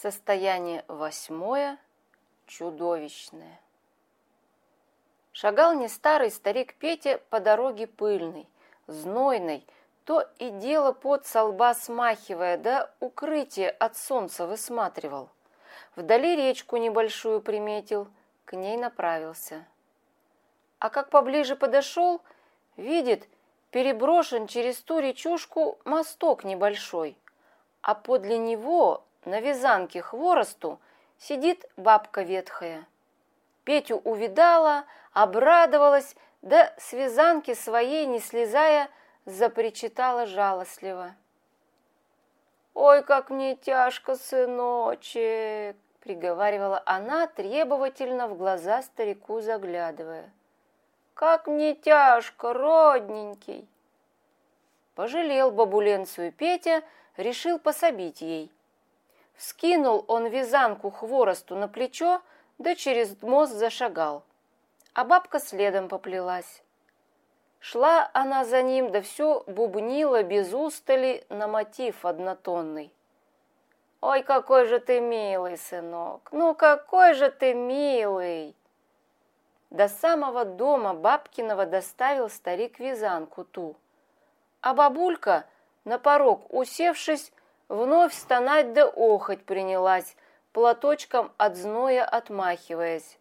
Состояние 8. Чудовищное. Шагал нестарый старик Петя по дороге пыльной, знойной, то и дело пот со лба смахивая, да укрытие от солнца высматривал. Вдали речку небольшую приметил, к ней направился. А как поближе подошел, видит, переброшен через ту речушку мосток небольшой, а подле него на вязанке хворосту сидит бабка ветхая. Петю увидала, обрадовалась, да с вязанки своей, не слезая, запричитала жалостливо. «Ой, как мне тяжко, сыночек!» — приговаривала она, требовательно в глаза старику заглядывая. «Как мне тяжко, родненький!» Пожалел бабуленцию Петя, решил пособить ей. Вскинул он вязанку хворосту на плечо, да через мост зашагал, а бабка следом поплелась. Шла она за ним, да все бубнила без устали на мотив однотонный. «Ой, какой же ты милый, сынок! Ну, какой же ты милый!» До самого дома бабкиного доставил старик вязанку ту, а бабулька, на порог усевшись, вновь стонать да охоть принялась, платочком от зноя отмахиваясь.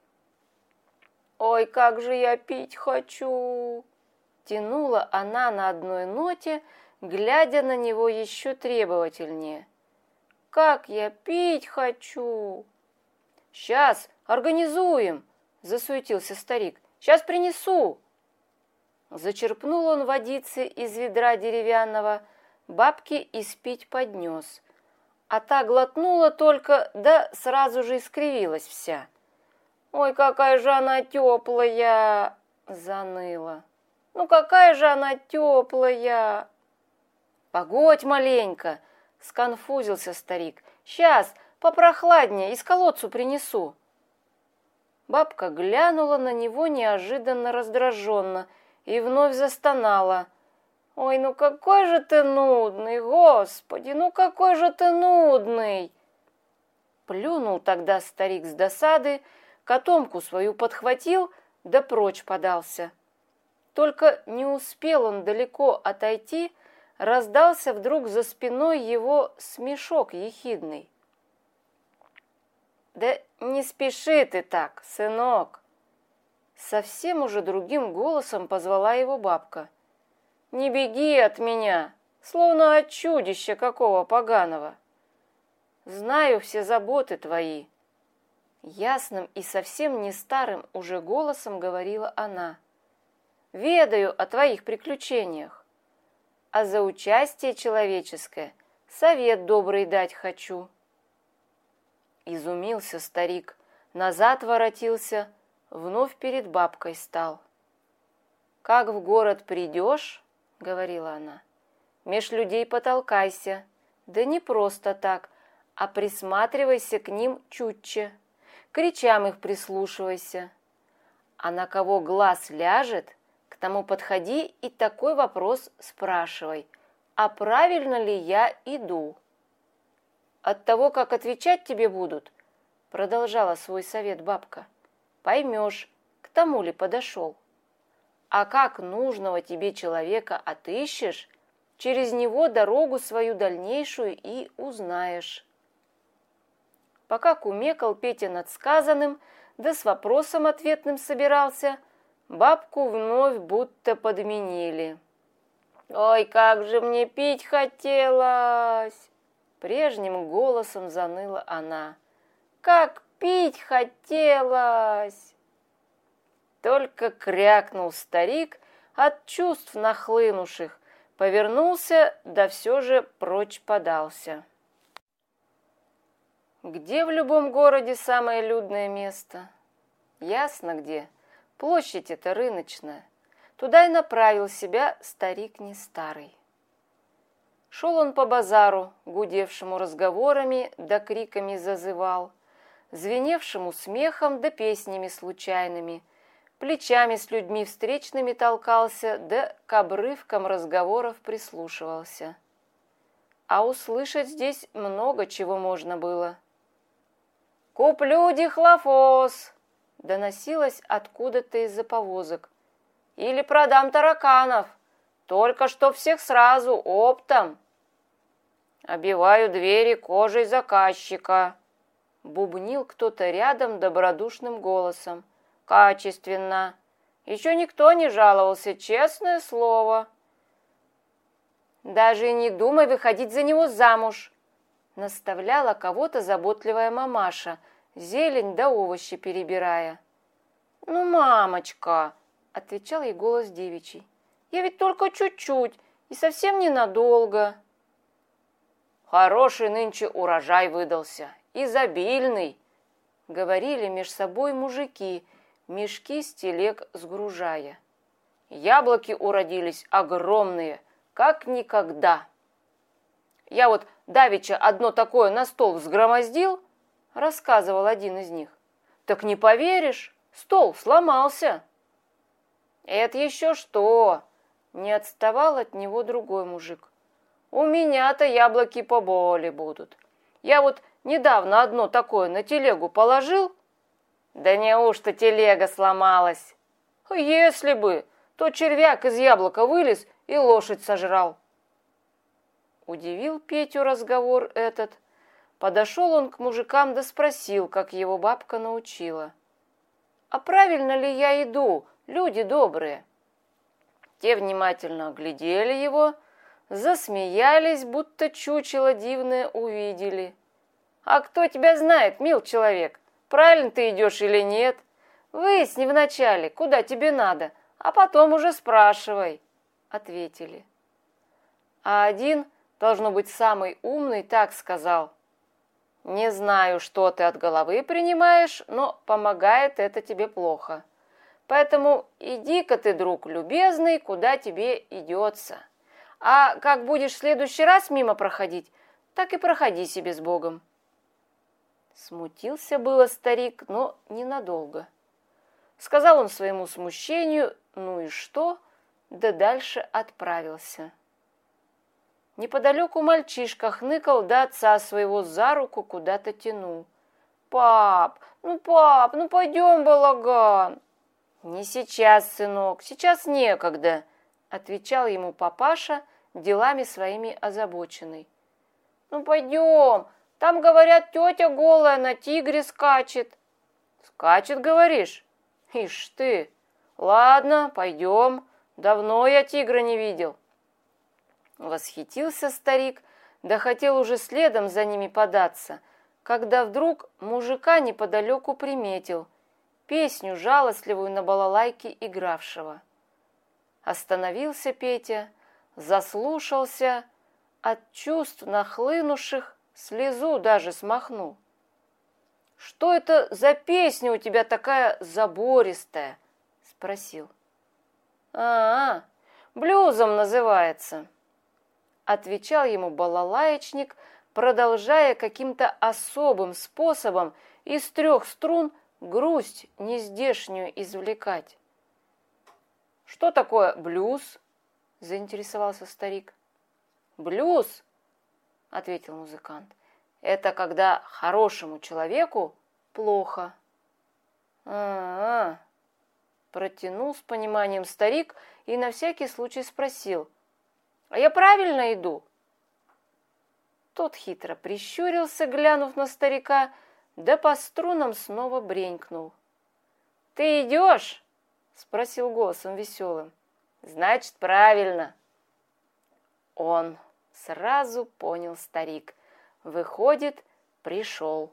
«Ой, как же я пить хочу!» Тянула она на одной ноте, глядя на него еще требовательнее. «Как я пить хочу!» «Сейчас организуем!» — засуетился старик. «Сейчас принесу!» Зачерпнул он водицы из ведра деревянного, бабке испить поднес. А та глотнула только, да сразу же искривилась вся. «Ой, какая же она теплая!» — заныла. «Ну какая же она теплая!» «Погодь маленько!» — сконфузился старик. «Сейчас, попрохладнее, из колодцу принесу!» Бабка глянула на него неожиданно раздраженно и вновь застонала. «Ой, ну какой же ты нудный, Господи, ну какой же ты нудный!» Плюнул тогда старик с досады, котомку свою подхватил, да прочь подался. Только не успел он далеко отойти, раздался вдруг за спиной его смешок ехидный. «Да не спеши ты так, сынок!» Совсем уже другим голосом позвала его бабка. «Не беги от меня, словно от чудища какого поганого. Знаю все заботы твои». Ясным и совсем не старым уже голосом говорила она. «Ведаю о твоих приключениях, а за участие человеческое совет добрый дать хочу». Изумился старик, назад воротился, вновь перед бабкой стал. «Как в город придешь, — говорила она, — меж людей потолкайся, да не просто так, а присматривайся к ним чутче, к речам их прислушивайся. А на кого глаз ляжет, к тому подходи и такой вопрос спрашивай, а правильно ли я иду? От того, как отвечать тебе будут, — продолжала свой совет бабка, — поймешь, к тому ли подошел. А как нужного тебе человека отыщешь, через него дорогу свою дальнейшую и узнаешь». Пока кумекал Петя над сказанным, да с вопросом ответным собирался, бабку вновь будто подменили. «Ой, как же мне пить хотелось!» Прежним голосом заныла она. «Как пить хотелось!» Только крякнул старик от чувств нахлынувших, повернулся, да все же прочь подался. Где в любом городе самое людное место? Ясно где. Площадь эта рыночная. Туда и направил себя старик не старый. Шел он по базару, гудевшему разговорами да криками зазывал, звеневшему смехом да песнями случайными, плечами с людьми встречными толкался, да к обрывкам разговоров прислушивался. А услышать здесь много чего можно было. «Куплю дихлофос!» — доносилось откуда-то из-за повозок. «Или продам тараканов, только что всех сразу, оптом!» «Обиваю двери кожей заказчика!» — бубнил кто-то рядом добродушным голосом. «Качественно! Еще никто не жаловался, честное слово!» «Даже и не думай выходить за него замуж!» — наставляла кого-то заботливая мамаша, зелень да овощи перебирая. «Ну, мамочка!» — отвечал ей голос девичий. «Я ведь только чуть-чуть и совсем ненадолго!» «Хороший нынче урожай выдался, изобильный!» — говорили меж собой мужики, мешки с телег сгружая. «Яблоки уродились огромные, как никогда!» «Я вот давеча одно такое на стол взгромоздил», — рассказывал один из них. «Так не поверишь, стол сломался». «Это еще что?» — не отставал от него другой мужик. «У меня-то яблоки поболее будут. Я вот недавно одно такое на телегу положил». «Да неужто телега сломалась?» «Если бы, то червяк из яблока вылез и лошадь сожрал». Удивил Петю разговор этот. Подошел он к мужикам да спросил, как его бабка научила. «А правильно ли я иду, люди добрые?» Те внимательно оглядели его, засмеялись, будто чучело дивное увидели. «А кто тебя знает, мил человек, правильно ты идешь или нет? Выясни вначале, куда тебе надо, а потом уже спрашивай», — ответили. А один, должно быть самый умный, так сказал: «Не знаю, что ты от головы принимаешь, но помогает это тебе плохо. Поэтому иди-ка ты, друг любезный, куда тебе идется. А как будешь в следующий раз мимо проходить, так и проходи себе с Богом». Смутился было старик, но ненадолго. Сказал он своему смущению: «Ну и что?» да дальше отправился. Неподалеку мальчишка хныкал, да отца своего за руку куда-то тянул. «Пап, ну пойдем, балаган!» «Не сейчас, сынок, сейчас некогда», — отвечал ему папаша, делами своими озабоченный. «Ну пойдем, там, говорят, тетя голая на тигре скачет». «Скачет, говоришь? Ишь ты! Ладно, пойдем, давно я тигра не видел». Восхитился старик, да хотел уже следом за ними податься, когда вдруг мужика неподалеку приметил, песню жалостливую на балалайке игравшего. Остановился Петя, заслушался, от чувств нахлынувших слезу даже смахнул. «Что это за песня у тебя такая забористая?» — спросил. Блюзом называется», — отвечал ему балалаечник, продолжая каким-то особым способом из 3 струн грусть нездешнюю извлекать. «Что такое блюз?» — заинтересовался старик. «Блюз», — ответил музыкант, — «это когда хорошему человеку плохо». Протянул с пониманием старик и на всякий случай спросил: «А я правильно иду?» Тот хитро прищурился, глянув на старика, да по струнам снова бренькнул. «Ты идешь?» — спросил голосом веселым. «Значит, правильно». Он сразу понял старик. Выходит, пришел.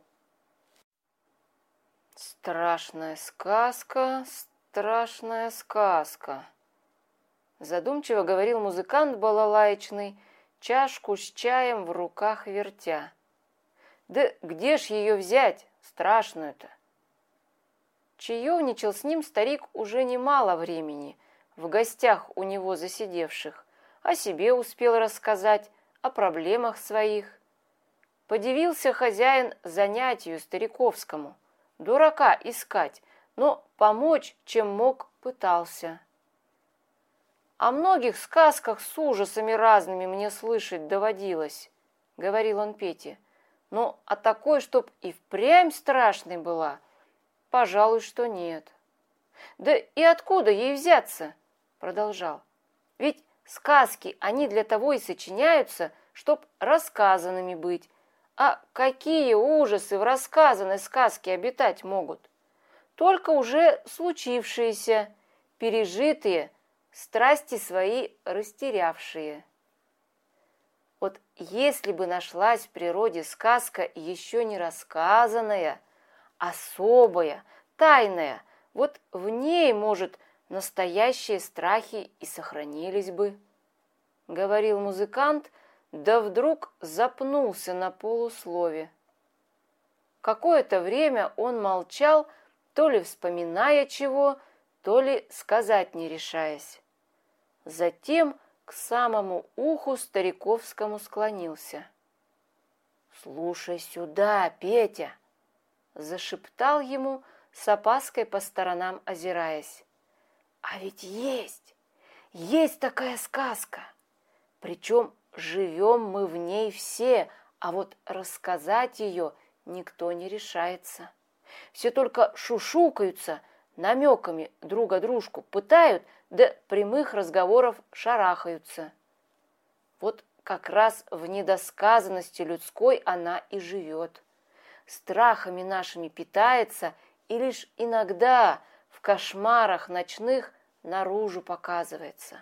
«Страшная сказка, страшная сказка», — задумчиво говорил музыкант балалаечный, чашку с чаем в руках вертя. «Да где ж ее взять, страшную-то?» Чаевничал с ним старик уже немало времени, в гостях у него засидевших, о себе успел рассказать, о проблемах своих. Подивился хозяин занятию стариковскому, дурака искать, но помочь, чем мог, пытался. «О многих сказках с ужасами разными мне слышать доводилось», — говорил он Пете. Но а такой, чтоб и впрямь страшной была, пожалуй, что нет. Да и откуда ей взяться? Продолжал. Ведь сказки, они для того и сочиняются, чтоб рассказанными быть. А какие ужасы в рассказанной сказке обитать могут? Только уже случившиеся, пережитые, страсти свои растерявшие. Вот если бы нашлась в природе сказка еще не рассказанная, особая, тайная, вот в ней, может, настоящие страхи и сохранились бы, — говорил музыкант, да вдруг запнулся на полуслове. Какое-то время он молчал, то ли вспоминая чего, то ли сказать не решаясь. Затем к самому уху Стариковскому склонился. «Слушай сюда, Петя!» — зашептал ему, с опаской по сторонам озираясь. «А ведь есть такая сказка. Причем живем мы в ней все, а вот рассказать ее никто не решается. Все только шушукаются, намеками друг о дружку пытают, да прямых разговоров шарахаются. Вот как раз в недосказанности людской она и живет. Страхами нашими питается и лишь иногда в кошмарах ночных наружу показывается.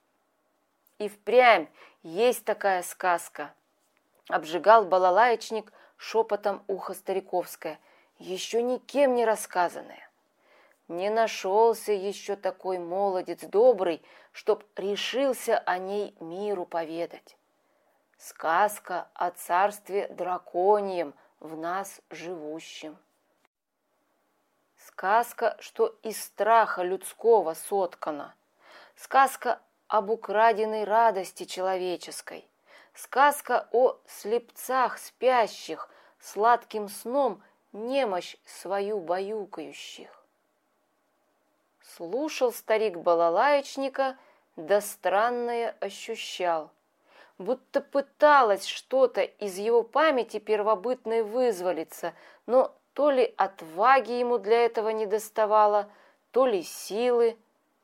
И впрямь есть такая сказка, обжигал балалаечник шепотом ухо Стариковское, еще никем не рассказанная. Не нашелся еще такой молодец добрый, чтоб решился о ней миру поведать. Сказка о царстве драконьем в нас живущем. Сказка, что из страха людского соткана. Сказка об украденной радости человеческой. Сказка о слепцах спящих, сладким сном немощь свою баюкающих. Слушал старик балалаечника, да странное ощущал, будто пыталось что-то из его памяти первобытной вызволиться, но то ли отваги ему для этого недоставало, то ли силы.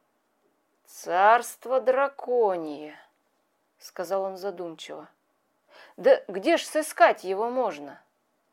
«Царство драконье», — сказал он задумчиво. «Да где ж сыскать его можно?»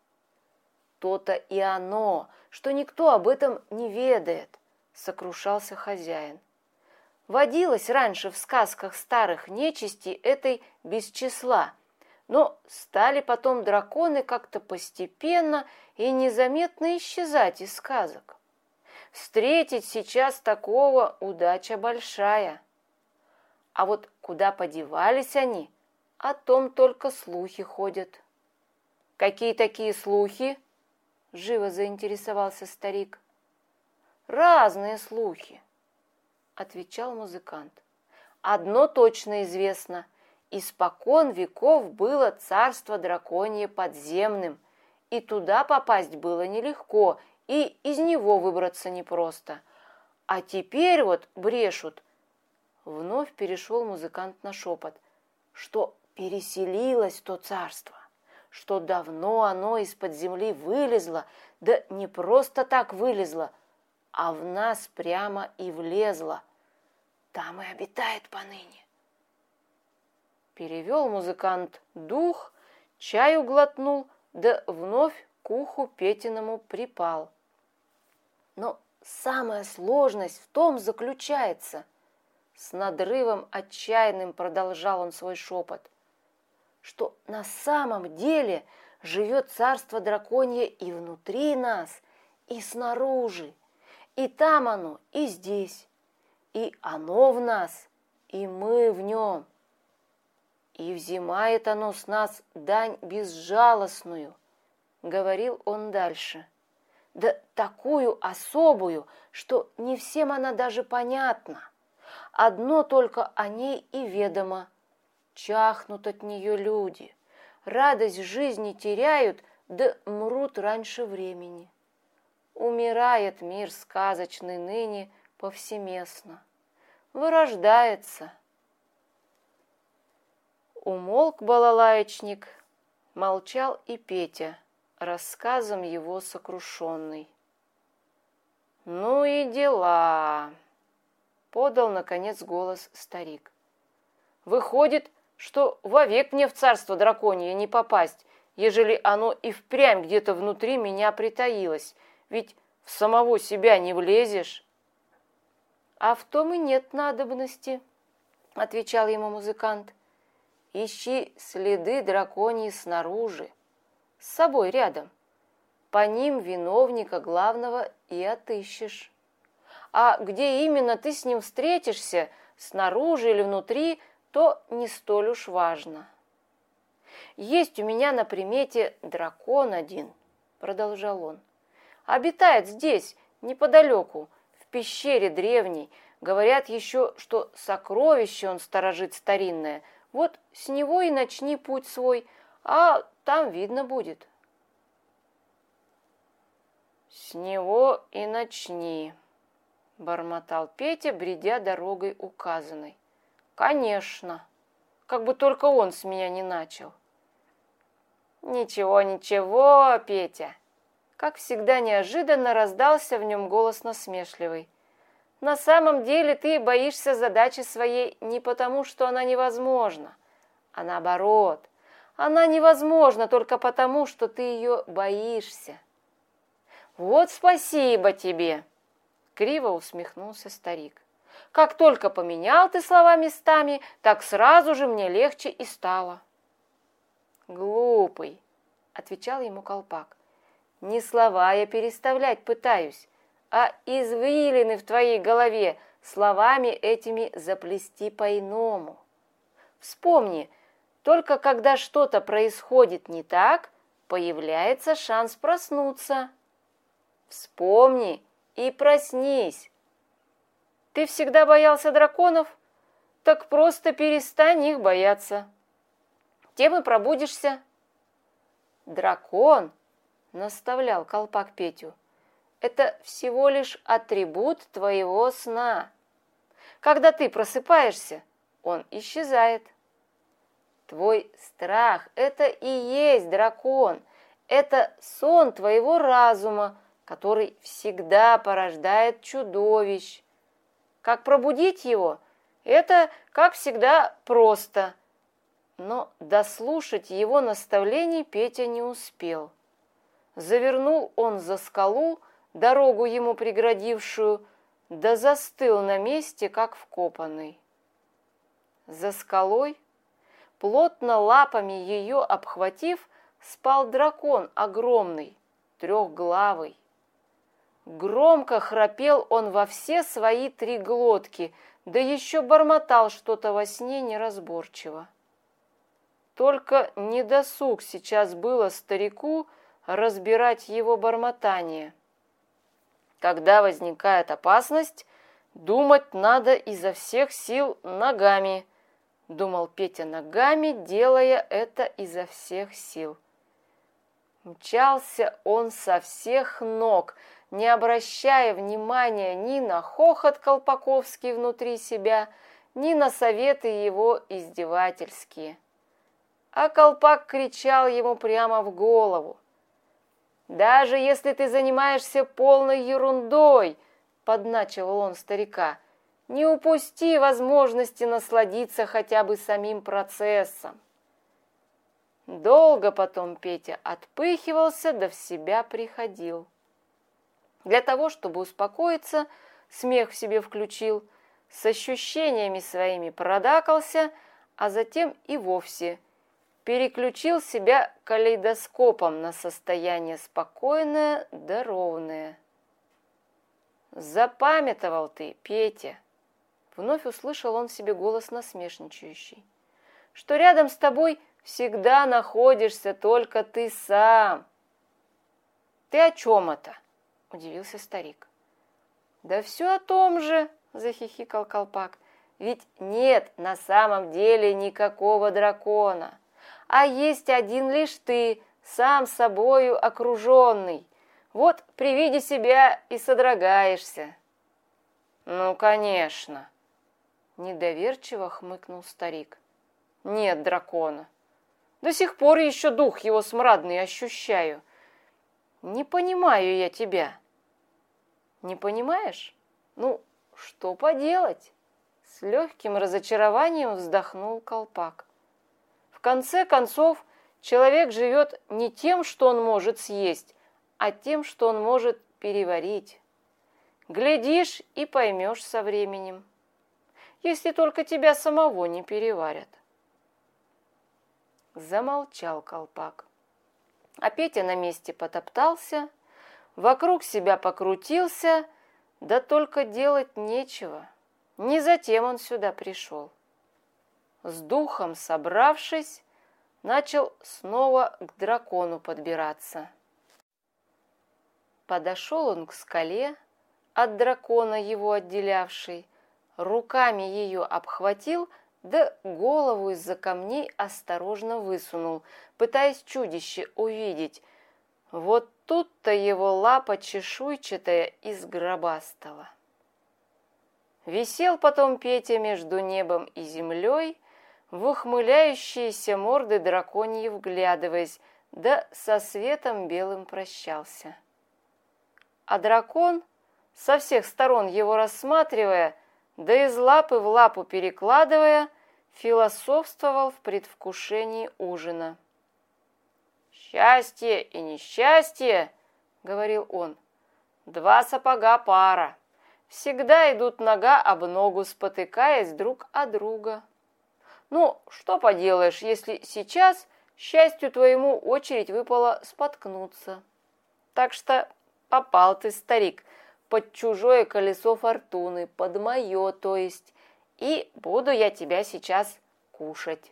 «То-то и оно, что никто об этом не ведает», — сокрушался хозяин. «Водилось раньше в сказках старых нечисти этой без числа, но стали потом драконы как-то постепенно и незаметно исчезать из сказок. Встретить сейчас такого удача большая. А вот куда подевались они, о том только слухи ходят». «Какие такие слухи?» — живо заинтересовался старик. «Разные слухи», — отвечал музыкант. «Одно точно известно. Испокон веков было царство драконье подземным, и туда попасть было нелегко, и из него выбраться непросто. А теперь вот брешут». Вновь перешел музыкант на шепот, что переселилось то царство, что давно оно из-под земли вылезло, да не просто так вылезло, а в нас прямо и влезло. Там и обитает поныне. Перевел музыкант дух, чаю глотнул, да вновь к уху Петиному припал. Но самая сложность в том заключается, с надрывом отчаянным продолжал он свой шепот, что на самом деле живет царство драконье и внутри нас, и снаружи, и там оно, и здесь, и оно в нас, и мы в нем. И взимает оно с нас дань безжалостную, говорил он дальше, да такую особую, что не всем она даже понятна. Одно только о ней и ведомо. Чахнут от нее люди, радость жизни теряют, да мрут раньше времени. Умирает мир сказочный ныне повсеместно, вырождается. Умолк балалаечник, Молчал и Петя, рассказом его сокрушенный. «Ну и дела!» — подал, наконец, голос старик. «Выходит, что вовек мне в царство драконье не попасть, ежели оно и впрямь где-то внутри меня притаилось, ведь в самого себя не влезешь». «А в том и нет надобности», — отвечал ему музыкант. «Ищи следы драконьи снаружи, с собой рядом. По ним виновника главного и отыщешь. А где именно ты с ним встретишься, снаружи или внутри, то не столь уж важно. Есть у меня на примете дракон один», — продолжал он. «Обитает здесь, неподалеку, в пещере древней. Говорят еще, что сокровище он сторожит старинное. Вот с него и начни путь свой, а там видно будет». «С него и начни», — бормотал Петя, бредя дорогой указанной. «Конечно, как бы только он с меня не начал». «Ничего, ничего, Петя», — как всегда неожиданно раздался в нем голос насмешливый. «На самом деле ты боишься задачи своей не потому, что она невозможна, а наоборот, она невозможна только потому, что ты ее боишься». «Вот спасибо тебе!» — криво усмехнулся старик. «Как только поменял ты слова местами, так сразу же мне легче и стало». «Глупый!» — отвечал ему Колпак. «Не слова я переставлять пытаюсь, а извилины в твоей голове словами этими заплести по-иному. Вспомни, только когда что-то происходит не так, появляется шанс проснуться. Вспомни и проснись. Ты всегда боялся драконов? Так просто перестань их бояться. Тем и пробудишься». «Дракон», — наставлял Колпак Петю, — «это всего лишь атрибут твоего сна. Когда ты просыпаешься, он исчезает. Твой страх — это и есть дракон, это сон твоего разума, который всегда порождает чудовищ. Как пробудить его? Это, как всегда, просто». Но дослушать его наставлений Петя не успел. Завернул он за скалу, дорогу ему преградившую, да застыл на месте, как вкопанный. За скалой, плотно лапами ее обхватив, спал дракон огромный, трехглавый. Громко храпел он во все свои 3 глотки, да еще бормотал что-то во сне неразборчиво. Только недосуг сейчас было старику разбирать его бормотание. Когда возникает опасность, думать надо изо всех сил ногами, думал Петя ногами, делая это изо всех сил. Мчался он со всех ног, не обращая внимания ни на хохот колпаковский внутри себя, ни на советы его издевательские. А Колпак кричал ему прямо в голову. «Даже если ты занимаешься полной ерундой, — подначивал он старика, — не упусти возможности насладиться хотя бы самим процессом». Долго потом Петя отпыхивался, да в себя приходил. Для того, чтобы успокоиться, смех в себе включил, с ощущениями своими продакался, а затем и вовсе переключил себя калейдоскопом на состояние спокойное да ровное. «Запамятовал ты, Петя!» — вновь услышал он в себе голос насмешничающий, — «что рядом с тобой всегда находишься только ты сам». «Ты о чем это?» — удивился старик. «Да все о том же!» — захихикал Колпак. «Ведь нет на самом деле никакого дракона, а есть один лишь ты, сам собою окруженный. Вот при виде себя и содрогаешься». «Ну, конечно!» — недоверчиво хмыкнул старик. «Нет дракона. До сих пор еще дух его смрадный ощущаю. Не понимаю я тебя. Не понимаешь? Ну, что поделать? С легким разочарованием вздохнул Колпак. В конце концов, человек живет не тем, что он может съесть, а тем, что он может переварить. Глядишь и поймешь со временем, если только тебя самого не переварят. Замолчал Колпак. А Петя на месте потоптался, вокруг себя покрутился, да только делать нечего. Не затем он сюда пришел. С духом собравшись, начал снова к дракону подбираться. Подошел он к скале, от дракона его отделявшей, руками ее обхватил, да голову из-за камней осторожно высунул, пытаясь чудище увидеть. Вот тут-то его лапа чешуйчатая и сгробастала. Висел потом Петя между небом и землей, в ухмыляющиеся морды драконьи вглядываясь, да со светом белым прощался. А дракон, со всех сторон его рассматривая, да из лапы в лапу перекладывая, философствовал в предвкушении ужина. «Счастье и несчастье, — говорил он, — два сапога пара, всегда идут нога об ногу, спотыкаясь друг о друга. Ну, что поделаешь, если сейчас счастью твоему очередь выпала споткнуться. Так что попал ты, старик, под чужое колесо фортуны, под мое, то есть, и буду я тебя сейчас кушать».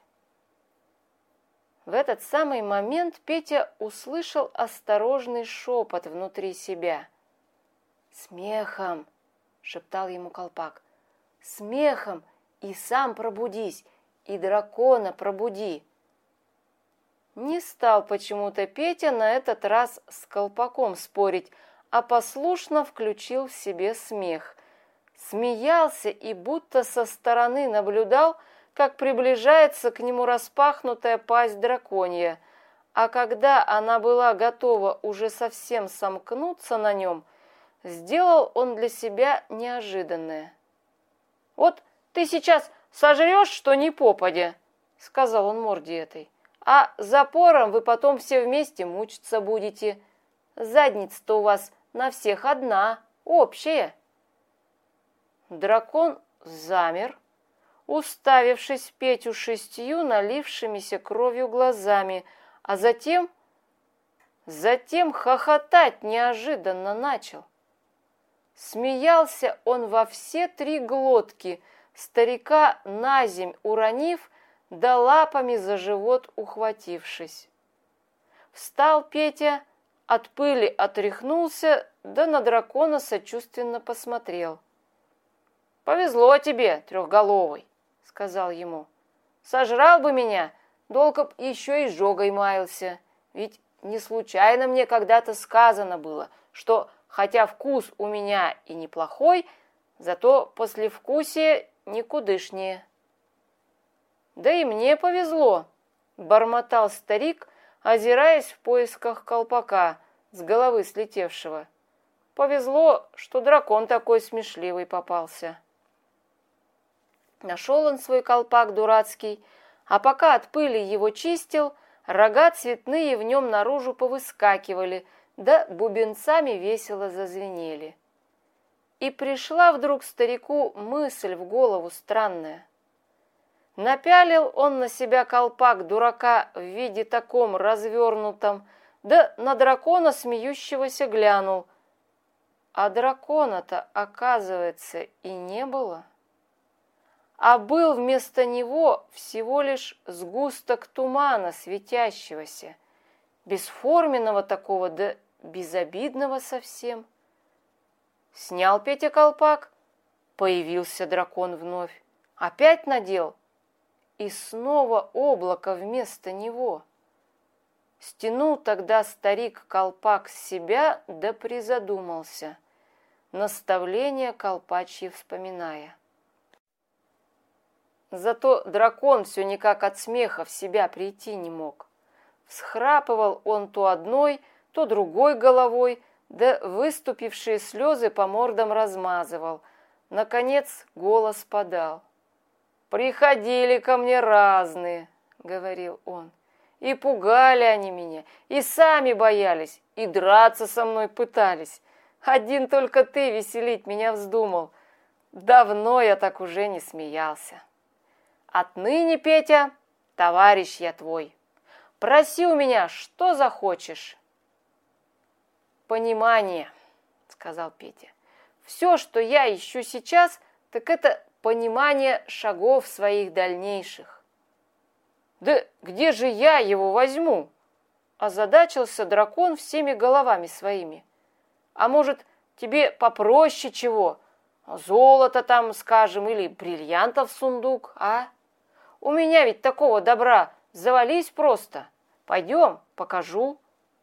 В этот самый момент Петя услышал осторожный шепот внутри себя. «Смехом!» — шептал ему Колпак. «Смехом! И сам пробудись, и дракона пробуди!» Не стал почему-то Петя на этот раз с Колпаком спорить, а послушно включил в себе смех. Смеялся и будто со стороны наблюдал, как приближается к нему распахнутая пасть драконья, а когда она была готова уже совсем сомкнуться на нем, сделал он для себя неожиданное. «Вот ты сейчас сожрешь, что ни попадя, — сказал он морде этой, — а запором вы потом все вместе мучиться будете. Задница-то у вас на всех одна, общая». Дракон замер, уставившись в Петю 6 налившимися кровью глазами, а затем хохотать неожиданно начал. Смеялся он во все 3 глотки, старика наземь уронив, да лапами за живот ухватившись. Встал Петя, от пыли отряхнулся, да на дракона сочувственно посмотрел. «Повезло тебе, трехголовый, — сказал ему. — Сожрал бы меня, долго б еще и жогой маялся. Ведь не случайно мне когда-то сказано было, что, хотя вкус у меня и неплохой, зато послевкусие никудышнее». «Да и мне повезло, — бормотал старик, озираясь в поисках Колпака, с головы слетевшего. — Повезло, что дракон такой смешливый попался». Нашел он свой колпак дурацкий, а пока от пыли его чистил, рога цветные в нем наружу повыскакивали, да бубенцами весело зазвенели. И пришла вдруг старику мысль в голову странная. Напялил он на себя колпак дурака в виде таком развернутом, да на дракона смеющегося глянул. А дракона-то, оказывается, и не было. А был вместо него всего лишь сгусток тумана светящегося, бесформенного такого, да безобидного совсем. Снял Петя колпак, появился дракон вновь, опять надел, и снова облако вместо него. Стянул тогда старик колпак с себя, да призадумался, наставление колпачьи вспоминая. Зато дракон все никак от смеха в себя прийти не мог. Всхрапывал он то одной, то другой головой, да выступившие слезы по мордам размазывал. Наконец голос подал. «Приходили ко мне разные», — говорил он. «И пугали они меня, и сами боялись, и драться со мной пытались. Один только ты веселить меня вздумал. Давно я так уже не смеялся. Отныне, Петя, товарищ я твой. Проси у меня, что захочешь». «Понимание», — сказал Петя. «Все, что я ищу сейчас, так это понимание шагов своих дальнейших». «Да где же я его возьму?» — озадачился дракон всеми головами своими. «А может, тебе попроще чего? Золото там, скажем, или бриллиантов в сундук, а? У меня ведь такого добра завались просто. Пойдем, покажу».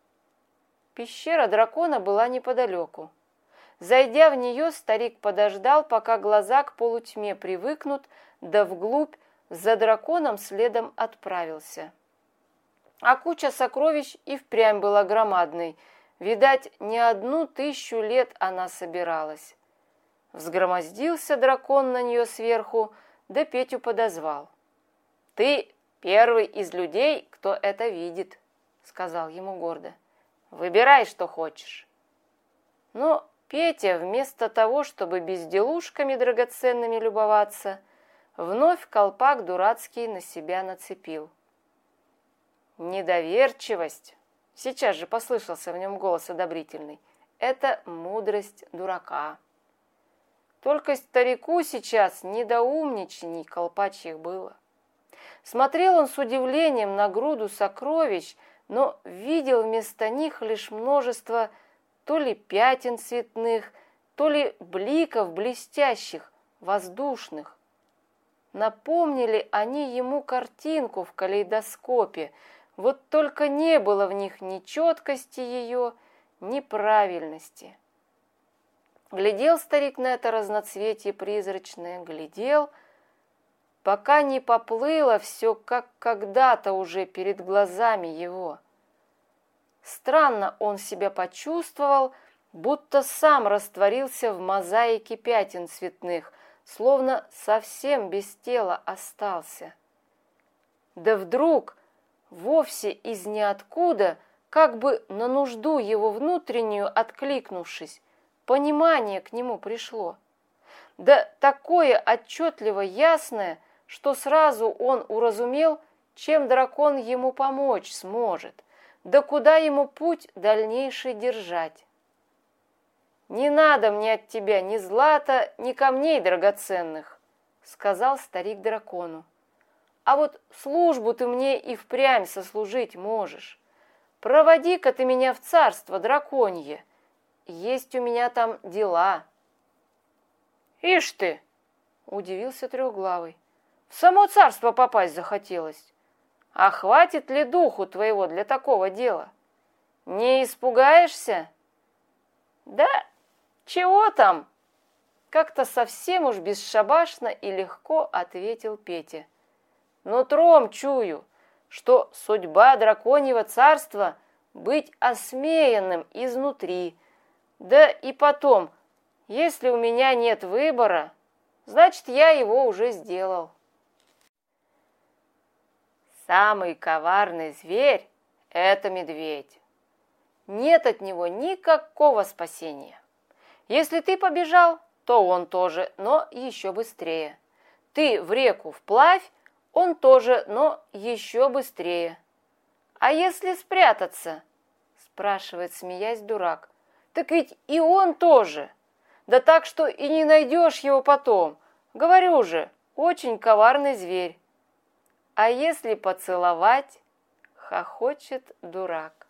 Пещера дракона была неподалеку. Зайдя в нее, старик подождал, пока глаза к полутьме привыкнут, да вглубь за драконом следом отправился. А куча сокровищ и впрямь была громадной. Видать, не 1000 лет она собиралась. Взгромоздился дракон на нее сверху, да Петю подозвал. «Ты первый из людей, кто это видит», — сказал ему гордо. «Выбирай, что хочешь». Но Петя, вместо того, чтобы безделушками драгоценными любоваться, вновь колпак дурацкий на себя нацепил. «Недоверчивость», — сейчас же послышался в нем голос одобрительный, — «это мудрость дурака». Только старику сейчас недоумничаний колпачьих было. Смотрел он с удивлением на груду сокровищ, но видел вместо них лишь множество то ли пятен цветных, то ли бликов блестящих, воздушных. Напомнили они ему картинку в калейдоскопе, вот только не было в них ни четкости ее, ни правильности. Глядел старик на это разноцветие призрачное, глядел, пока не поплыло все, как когда-то уже перед глазами его. Странно он себя почувствовал, будто сам растворился в мозаике пятен цветных, словно совсем без тела остался. Да вдруг, вовсе из ниоткуда, как бы на нужду его внутреннюю откликнувшись, понимание к нему пришло. Да такое отчетливо ясное, что сразу он уразумел, чем дракон ему помочь сможет, да куда ему путь дальнейший держать. «Не надо мне от тебя ни злата, ни камней драгоценных», — сказал старик дракону. «А вот службу ты мне и впрямь сослужить можешь. Проводи-ка ты меня в царство драконье. Есть у меня там дела». «Ишь ты!» — удивился трехглавый. «В само царство попасть захотелось. А хватит ли духу твоего для такого дела? Не испугаешься?» «Да чего там?» Как-то совсем уж бесшабашно и легко ответил Петя. «Нутром чую, что судьба драконьего царства быть осмеянным изнутри. Да и потом, если у меня нет выбора, значит, я его уже сделал». Самый коварный зверь – это медведь. Нет от него никакого спасения. Если ты побежал, то он тоже, но еще быстрее. Ты в реку вплавь, он тоже, но еще быстрее. «А если спрятаться?» – спрашивает, смеясь, дурак. «Так ведь и он тоже. Да так, что и не найдешь его потом. Говорю же, очень коварный зверь». «А если поцеловать?» – хохочет дурак.